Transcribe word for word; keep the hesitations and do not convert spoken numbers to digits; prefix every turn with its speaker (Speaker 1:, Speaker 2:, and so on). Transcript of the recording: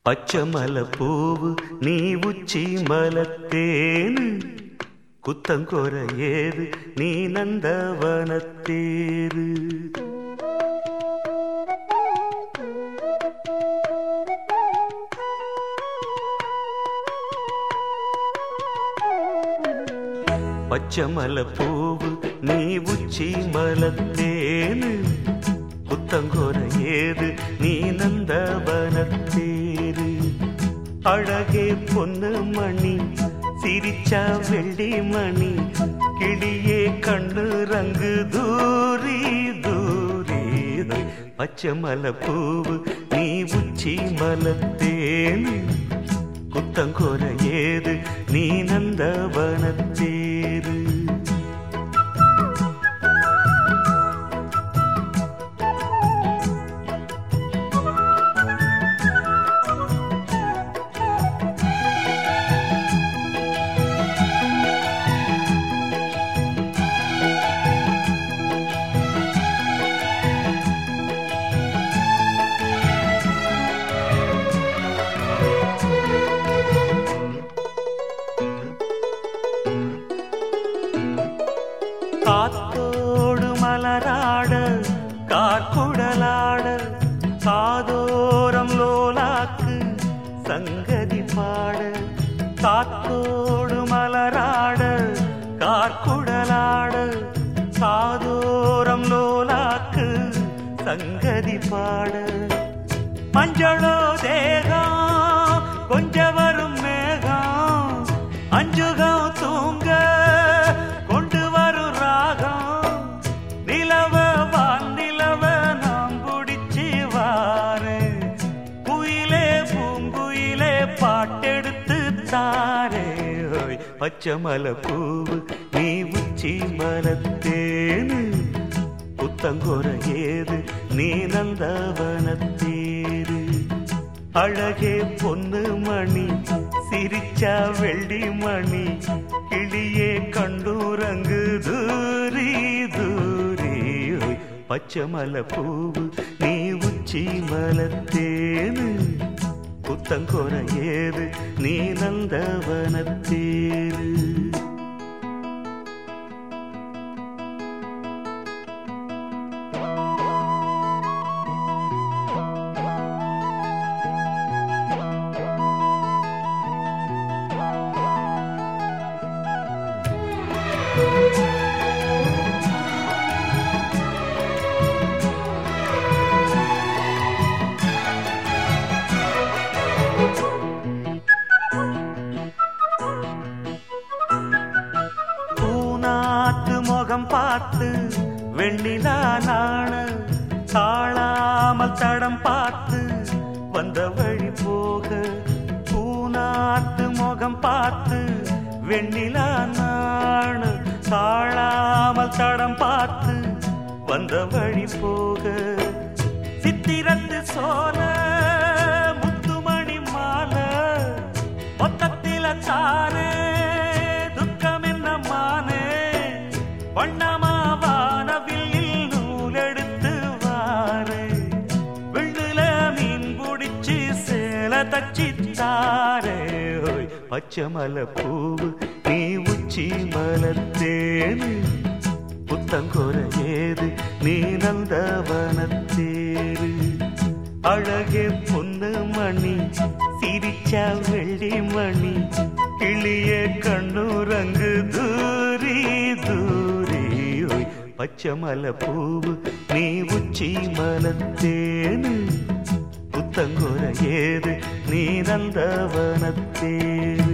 Speaker 1: பச்சமல பூவு நீ உச்சி மலத்தேனு குத்தங்கொர ஏது நீ நந்தவனத்தேரு. பச்சமல பூவு நீ உச்சி மலத்தேனு குத்தங்கொர ஏது நீ நந்தவனத்தேரு. அழகே பொன்னு மணி சிரிச்சா வெள்ளி மணி கிளியே கண்ணு ரங்கு தூரி தூரி. பச்சமல பூவு நீ உச்சி மலத்தேனு குத்தங்கொர ஏது நீ நந்தவனத்தேரு. காத்தோடு மலராட கார்குடலாட காதோரம் லோலாக்கு சங்கதி பாட. காத்தோடு மலராட கார்குடலாட காதோரம் லோலாக்கு சங்கதி பாட. மஞ்சளோ தேகம் கொஞ்ச வரும் மேகம் அஞ்சுகம் தூங்க பாட்டெடுத்து தாரே. பச்சமல பூவு நீ உச்சி மலத்தேனு குத்தங்கொர ஏது நீ நந்தவனத்தேரு. அழகே பொன்னு மணி சிரிச்சா வெள்ளி மணி கிளியே கண்டூரங்கு தூரி தூரி. பச்சமல பூவு நீ உச்சி மலத்தேனு குத்தங்கொர ஏது நீ நந்தவனத்தேரு. முகம் பார்த்து வெண்ணிலா நாண தாழாமல் தடம் பார்த்து வந்த வழி போக. பூநாத்து முகம் பார்த்து வெண்ணிலா நாண தாழாமல் தடம் பார்த்து வந்த வழி போக. சித்திரத்து சோல முத்துமணி மாலை மொத்தத்தில தாரே வண்ணமாவானவில் நூலெடுத்து வாரு வெள்ளுல மீன் பிடிச்சு சேல தச்சித்தாரே. பச்சமல பூவு நீ உச்சி மலத்தேனு புத்தங்கொர ஏது நீ நந்தவனத்தேரு. அழகே பொன்னு மணி சிரிச்சா வெள்ளி மணி கிளியே கண்ணூரங்கு தூரி தூரி. பச்சமல பூவு நீ உச்சி மலத்தேனு புத்தங்கொர ஏது நீ நந்தவனத்தேரு.